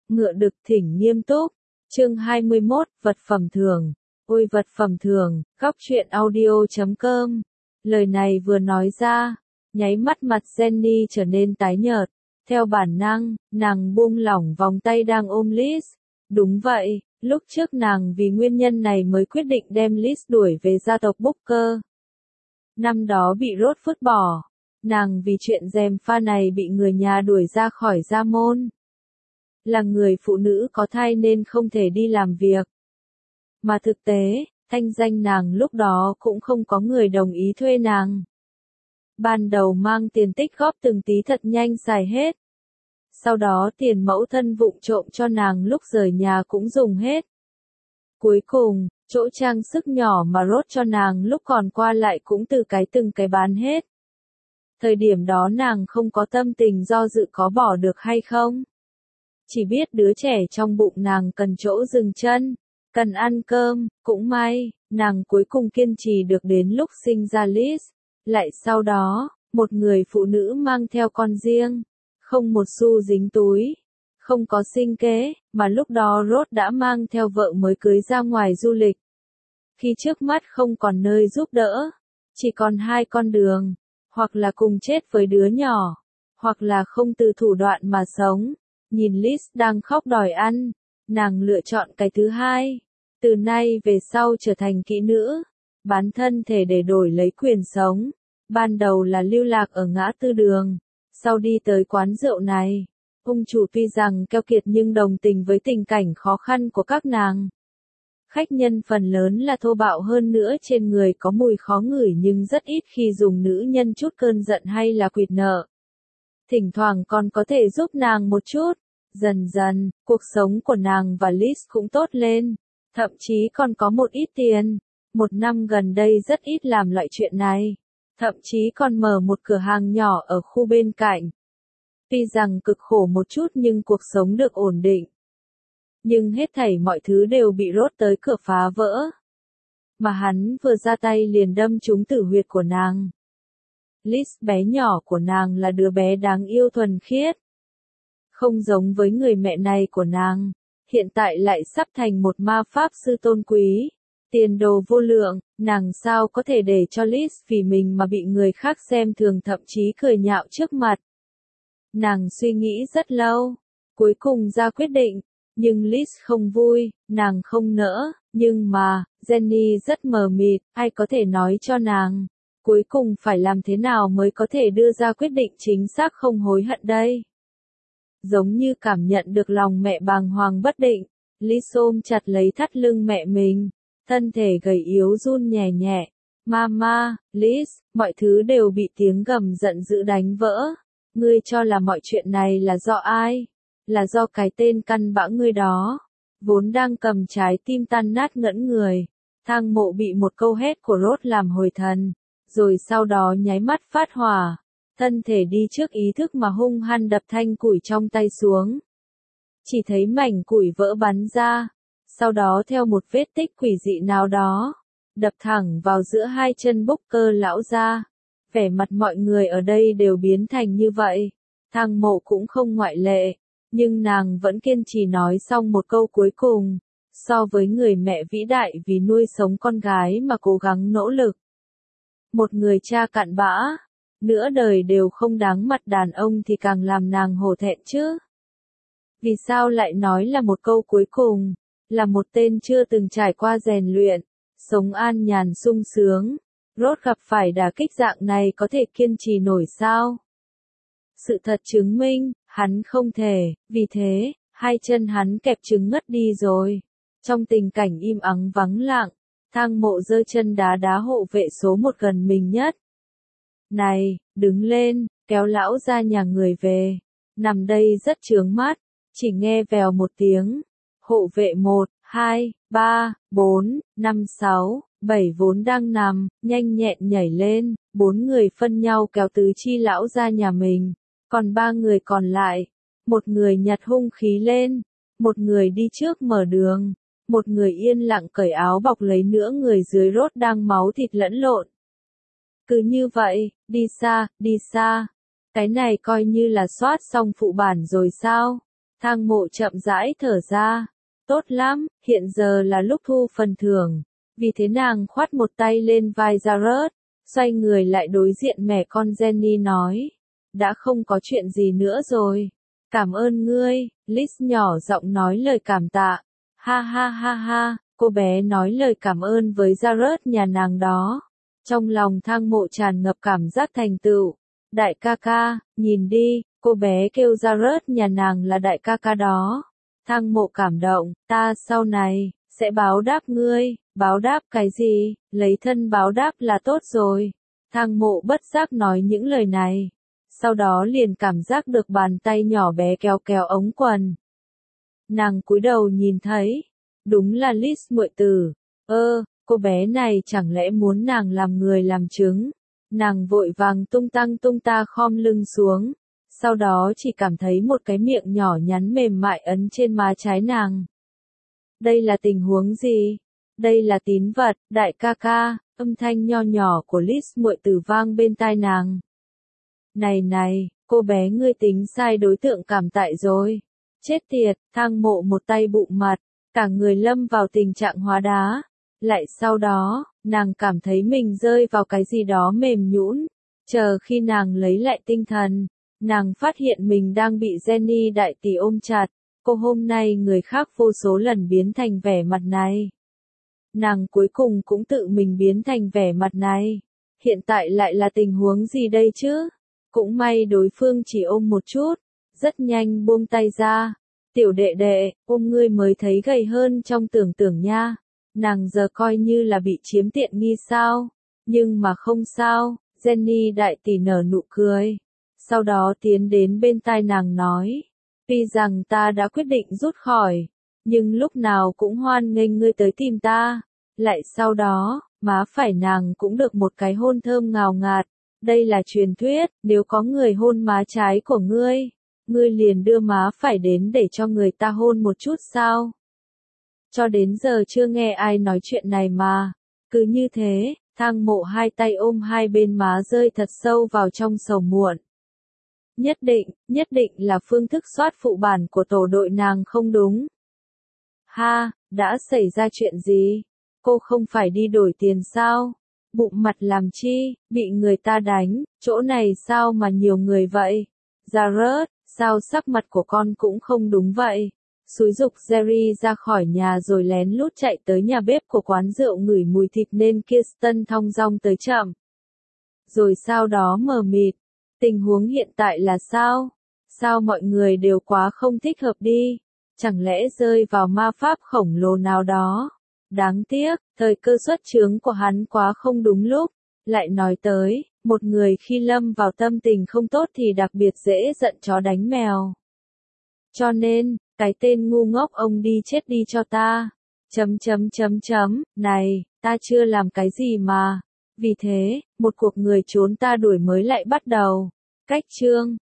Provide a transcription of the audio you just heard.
Ngựa đực thỉnh nghiêm túc. Chương 21, vật phẩm thường. Ôi vật phẩm thường, góc truyện audio.com. Lời này vừa nói ra, nháy mắt mặt Jenny trở nên tái nhợt. Theo bản năng, nàng buông lỏng vòng tay đang ôm Liz. Đúng vậy, lúc trước nàng vì nguyên nhân này mới quyết định đem Liz đuổi về gia tộc Booker. Năm đó bị Rốt vứt bỏ, nàng vì chuyện gièm pha này bị người nhà đuổi ra khỏi gia môn. Là người phụ nữ có thai nên không thể đi làm việc. Mà thực tế, thanh danh nàng lúc đó cũng không có người đồng ý thuê nàng. Ban đầu mang tiền tích góp từng tí thật nhanh xài hết. Sau đó tiền mẫu thân vụng trộm cho nàng lúc rời nhà cũng dùng hết. Cuối cùng, chỗ trang sức nhỏ mà Rốt cho nàng lúc còn qua lại cũng từng cái bán hết. Thời điểm đó nàng không có tâm tình do dự có bỏ được hay không. Chỉ biết đứa trẻ trong bụng nàng cần chỗ dừng chân, cần ăn cơm, cũng may, nàng cuối cùng kiên trì được đến lúc sinh ra Liz. Lại sau đó, một người phụ nữ mang theo con riêng, không một xu dính túi, không có sinh kế, mà lúc đó Rốt đã mang theo vợ mới cưới ra ngoài du lịch. Khi trước mắt không còn nơi giúp đỡ, chỉ còn hai con đường, hoặc là cùng chết với đứa nhỏ, hoặc là không từ thủ đoạn mà sống. Nhìn Liz đang khóc đòi ăn, nàng lựa chọn cái thứ hai. Từ nay về sau trở thành kỹ nữ, bán thân thể để đổi lấy quyền sống. Ban đầu là lưu lạc ở ngã tư đường, sau đi tới quán rượu này. Ông chủ tuy rằng keo kiệt nhưng đồng tình với tình cảnh khó khăn của các nàng. Khách nhân phần lớn là thô bạo hơn nữa, trên người có mùi khó ngửi nhưng rất ít khi dùng nữ nhân chút cơn giận hay là quỵt nợ. Thỉnh thoảng còn có thể giúp nàng một chút. Dần dần, cuộc sống của nàng và Liz cũng tốt lên, thậm chí còn có một ít tiền. Một năm gần đây rất ít làm loại chuyện này, thậm chí còn mở một cửa hàng nhỏ ở khu bên cạnh. Tuy rằng cực khổ một chút nhưng cuộc sống được ổn định. Nhưng hết thảy mọi thứ đều bị Rốt tới cửa phá vỡ. Mà hắn vừa ra tay liền đâm trúng tử huyệt của nàng. Liz bé nhỏ của nàng là đứa bé đáng yêu thuần khiết. Không giống với người mẹ này của nàng, hiện tại lại sắp thành một ma pháp sư tôn quý. Tiền đồ vô lượng, nàng sao có thể để cho Liz vì mình mà bị người khác xem thường, thậm chí cười nhạo trước mặt. Nàng suy nghĩ rất lâu, cuối cùng ra quyết định, nhưng Liz không vui, nàng không nỡ, nhưng mà, Jenny rất mờ mịt, ai có thể nói cho nàng, cuối cùng phải làm thế nào mới có thể đưa ra quyết định chính xác không hối hận đây. Giống như cảm nhận được lòng mẹ bàng hoàng bất định, Liz ôm chặt lấy thắt lưng mẹ mình, thân thể gầy yếu run nhẹ nhẹ. Mama, Liz, mọi thứ đều bị tiếng gầm giận dữ đánh vỡ. Ngươi cho là mọi chuyện này là do ai? Là do cái tên căn bã ngươi đó. Vốn đang cầm trái tim tan nát ngẫn người. Thang Mộ bị một câu hét của Rốt làm hồi thần, rồi sau đó nháy mắt phát hỏa. Thân thể đi trước ý thức mà hung hăng đập thanh củi trong tay xuống. Chỉ thấy mảnh củi vỡ bắn ra, sau đó theo một vết tích quỷ dị nào đó, đập thẳng vào giữa hai chân Booker lão gia. Vẻ mặt mọi người ở đây đều biến thành như vậy, Thang Mộ cũng không ngoại lệ, nhưng nàng vẫn kiên trì nói xong một câu cuối cùng, so với người mẹ vĩ đại vì nuôi sống con gái mà cố gắng nỗ lực. Một người cha cặn bã, nửa đời đều không đáng mặt đàn ông thì càng làm nàng hổ thẹn chứ. Vì sao lại nói là một câu cuối cùng, là một tên chưa từng trải qua rèn luyện, sống an nhàn sung sướng. Rốt gặp phải đả kích dạng này có thể kiên trì nổi sao? Sự thật chứng minh, hắn không thể, vì thế, hai chân hắn kẹp trứng ngất đi rồi. Trong tình cảnh im ắng vắng lặng, Thang Mộ giơ chân đá đá hộ vệ số một gần mình nhất. Này, đứng lên, kéo lão ra nhà người về. Nằm đây rất chướng mắt, chỉ nghe vèo một tiếng. Hộ vệ 1, 2, 3, 4, 5, 6, 7 vốn đang nằm, nhanh nhẹn nhảy lên, 4 người phân nhau kéo tứ chi lão ra nhà mình. Còn 3 người còn lại, một người nhặt hung khí lên, một người đi trước mở đường, một người yên lặng cởi áo bọc lấy nửa người dưới Rốt đang máu thịt lẫn lộn. Cứ như vậy, đi xa, đi xa. Cái này coi như là soát xong phụ bản rồi sao? Thang Mộ chậm rãi thở ra. Tốt lắm, hiện giờ là lúc thu phần thưởng. Vì thế nàng khoát một tay lên vai Jared, xoay người lại đối diện mẹ con Jenny nói. Đã không có chuyện gì nữa rồi. Cảm ơn ngươi, Liz nhỏ giọng nói lời cảm tạ. Ha ha ha ha, cô bé nói lời cảm ơn với Jared nhà nàng đó. Trong lòng Thang Mộ tràn ngập cảm giác thành tựu. Đại ca ca, nhìn đi, cô bé kêu Jared nhà nàng là đại ca ca đó. Thang Mộ cảm động, ta sau này sẽ báo đáp ngươi. Báo đáp cái gì, lấy thân báo đáp là tốt rồi. Thang Mộ bất giác nói những lời này. Sau đó liền cảm giác được bàn tay nhỏ bé kéo kéo ống quần. Nàng cúi đầu nhìn thấy, đúng là Liz muội tử. Cô bé này chẳng lẽ muốn nàng làm người làm chứng. Nàng vội vàng tung ta khom lưng xuống. Sau đó chỉ cảm thấy một cái miệng nhỏ nhắn mềm mại ấn trên má trái nàng. Đây là tình huống gì? Đây là tín vật, đại ca ca, âm thanh nho nhỏ của Liz muội tử vang bên tai nàng. Này, cô bé ngươi tính sai đối tượng cảm tại rồi. Chết tiệt, Thang Mộ một tay bụng mặt, cả người lâm vào tình trạng hóa đá. Lại sau đó, nàng cảm thấy mình rơi vào cái gì đó mềm nhũn. Chờ khi nàng lấy lại tinh thần, nàng phát hiện mình đang bị Jenny đại tỷ ôm chặt. Cô hôm nay người khác vô số lần biến thành vẻ mặt này. Nàng cuối cùng cũng tự mình biến thành vẻ mặt này. Hiện tại lại là tình huống gì đây chứ? Cũng may đối phương chỉ ôm một chút, rất nhanh buông tay ra. Tiểu đệ đệ, ôm ngươi mới thấy gầy hơn trong tưởng tượng nha. Nàng giờ coi như là bị chiếm tiện nghi sao? Nhưng mà không sao, Jenny đại tỷ nở nụ cười. Sau đó tiến đến bên tai nàng nói. Tuy rằng ta đã quyết định rút khỏi, nhưng lúc nào cũng hoan nghênh ngươi tới tìm ta. Lại sau đó, má phải nàng cũng được một cái hôn thơm ngào ngạt. Đây là truyền thuyết, nếu có người hôn má trái của ngươi, ngươi liền đưa má phải đến để cho người ta hôn một chút sao? Cho đến giờ chưa nghe ai nói chuyện này mà. Cứ như thế, Thang Mộ hai tay ôm hai bên má rơi thật sâu vào trong sầu muộn. Nhất định là phương thức soát phụ bản của tổ đội nàng không đúng. Ha, đã xảy ra chuyện gì? Cô không phải đi đổi tiền sao? Bụng mặt làm chi, bị người ta đánh, chỗ này sao mà nhiều người vậy? Jared, sao sắc mặt của con cũng không đúng vậy? Xúi giục Jerry ra khỏi nhà rồi lén lút chạy tới nhà bếp của quán rượu ngửi mùi thịt nên Kirsten thong dong tới chậm. Rồi sau đó mờ mịt, tình huống hiện tại là sao? Sao mọi người đều quá không thích hợp đi? Chẳng lẽ rơi vào ma pháp khổng lồ nào đó? Đáng tiếc, thời cơ xuất chướng của hắn quá không đúng lúc. Lại nói tới, một người khi lâm vào tâm tình không tốt thì đặc biệt dễ giận chó đánh mèo. Cho nên, cái tên ngu ngốc ông đi chết đi cho ta. Này, ta chưa làm cái gì mà. Vì thế, một cuộc người trốn ta đuổi mới lại bắt đầu. Cách chương